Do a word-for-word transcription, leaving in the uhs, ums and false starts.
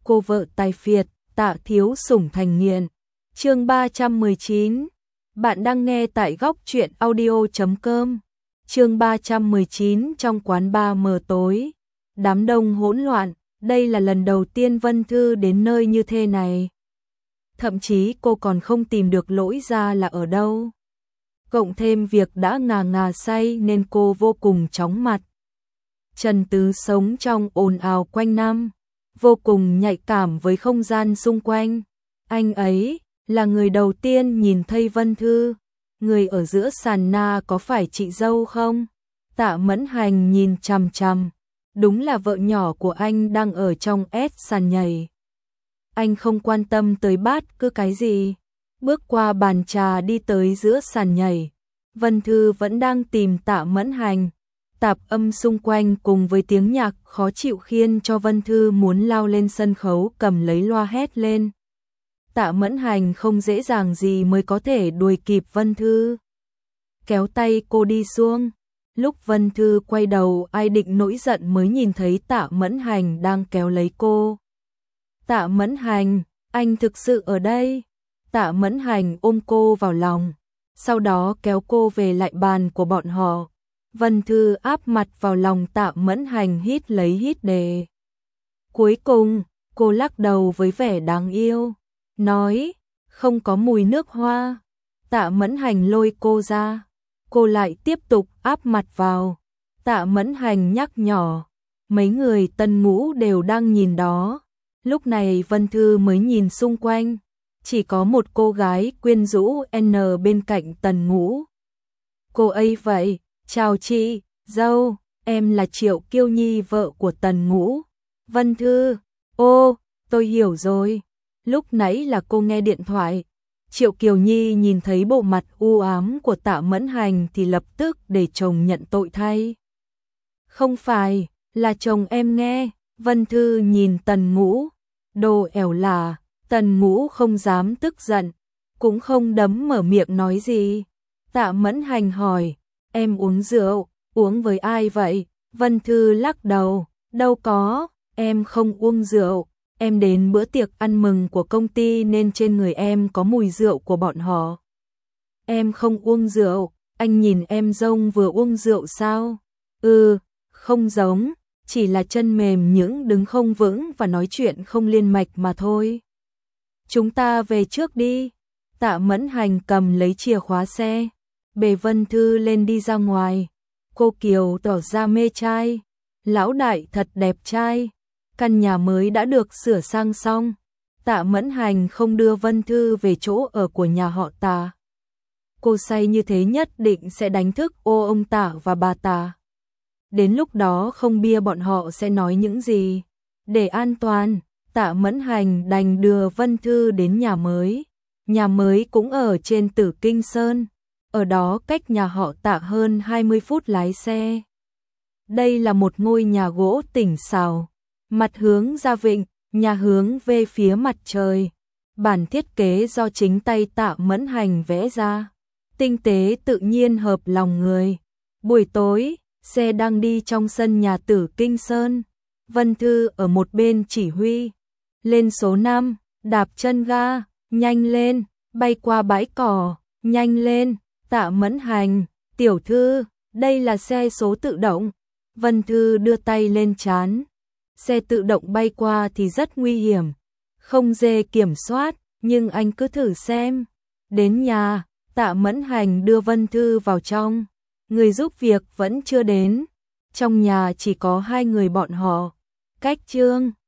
cô vợ tài phiệt, Tạ Thiếu Sủng thành nghiện. Chương ba trăm mười chín. Bạn đang nghe tại góc truyện audio chấm com. Chương ba trăm mười chín. Trong quán bar mờ tối, đám đông hỗn loạn, đây là lần đầu tiên Vân Thư đến nơi như thế này. Thậm chí cô còn không tìm được lỗi ra là ở đâu. Cộng thêm việc đã ngà ngà say nên cô vô cùng chóng mặt. Trần Tứ sống trong ồn ào quanh năm, vô cùng nhạy cảm với không gian xung quanh. Anh ấy là người đầu tiên nhìn thấy Vân Thư. Người ở giữa sàn na có phải chị dâu không? Tạ Mẫn Hành nhìn chằm chằm. Đúng là vợ nhỏ của anh đang ở trong S sàn nhảy. Anh không quan tâm tới bát cứ cái gì. Bước qua bàn trà đi tới giữa sàn nhảy. Vân Thư vẫn đang tìm Tạ Mẫn Hành. Tạp âm xung quanh cùng với tiếng nhạc khó chịu khiến cho Vân Thư muốn lao lên sân khấu cầm lấy loa hét lên. Tạ Mẫn Hành không dễ dàng gì mới có thể đuổi kịp Vân Thư. Kéo tay cô đi xuống. Lúc Vân Thư quay đầu ai định nổi giận mới nhìn thấy Tạ Mẫn Hành đang kéo lấy cô. Tạ Mẫn Hành, anh thực sự ở đây. Tạ Mẫn Hành ôm cô vào lòng, sau đó kéo cô về lại bàn của bọn họ. Vân Thư áp mặt vào lòng Tạ Mẫn Hành hít lấy hít đề. Cuối cùng, cô lắc đầu với vẻ đáng yêu, nói, không có mùi nước hoa. Tạ Mẫn Hành lôi cô ra, cô lại tiếp tục áp mặt vào. Tạ Mẫn Hành nhắc nhỏ, mấy người Tân Ngũ đều đang nhìn đó. Lúc này Vân Thư mới nhìn xung quanh, chỉ có một cô gái quyến rũ N bên cạnh Tần Ngũ. Cô ấy vậy, chào chị, dâu, em là Triệu Kiêu Nhi vợ của Tần Ngũ. Vân Thư, ô, tôi hiểu rồi, lúc nãy là cô nghe điện thoại. Triệu Kiều Nhi nhìn thấy bộ mặt u ám của Tạ Mẫn Hành thì lập tức để chồng nhận tội thay. Không phải, là chồng em nghe. Vân Thư nhìn Tần Ngũ, đồ ẻo lả. Tần Ngũ không dám tức giận, cũng không đấm mở miệng nói gì. Tạ Mẫn Hành hỏi, em uống rượu, uống với ai vậy? Vân Thư lắc đầu, đâu có, em không uống rượu. Em đến bữa tiệc ăn mừng của công ty nên trên người em có mùi rượu của bọn họ. Em không uống rượu, anh nhìn em giống vừa uống rượu sao? Ừ, không giống, chỉ là chân mềm những đứng không vững và nói chuyện không liên mạch mà thôi. Chúng ta về trước đi. Tạ Mẫn Hành cầm lấy chìa khóa xe, bế Vân Thư lên đi ra ngoài. Cô Kiều tỏ ra mê trai. Lão đại thật đẹp trai. Căn nhà mới đã được sửa sang xong. Tạ Mẫn Hành không đưa Vân Thư về chỗ ở của nhà họ Tạ. Cô say như thế nhất định sẽ đánh thức ô ông Tạ và bà Tạ. Đến lúc đó không bia bọn họ sẽ nói những gì. Để an toàn, Tạ Mẫn Hành đành đưa Vân Thư đến nhà mới. Nhà mới cũng ở trên Tử Kinh Sơn. Ở đó cách nhà họ Tạ hơn hai mươi phút lái xe. Đây là một ngôi nhà gỗ tỉnh xào. Mặt hướng ra vịnh, nhà hướng về phía mặt trời. Bản thiết kế do chính tay Tạ Mẫn Hành vẽ ra. Tinh tế tự nhiên hợp lòng người. Buổi tối, xe đang đi trong sân nhà Tử Kinh Sơn. Vân Thư ở một bên chỉ huy. Lên số năm, đạp chân ga, nhanh lên, bay qua bãi cỏ, nhanh lên. Tạ Mẫn Hành, tiểu thư, đây là xe số tự động. Vân Thư đưa tay lên trán. Xe tự động bay qua thì rất nguy hiểm, không dễ kiểm soát, nhưng anh cứ thử xem. Đến nhà, Tạ Mẫn Hành đưa Vân Thư vào trong. Người giúp việc vẫn chưa đến. Trong nhà chỉ có hai người bọn họ. Cách Trương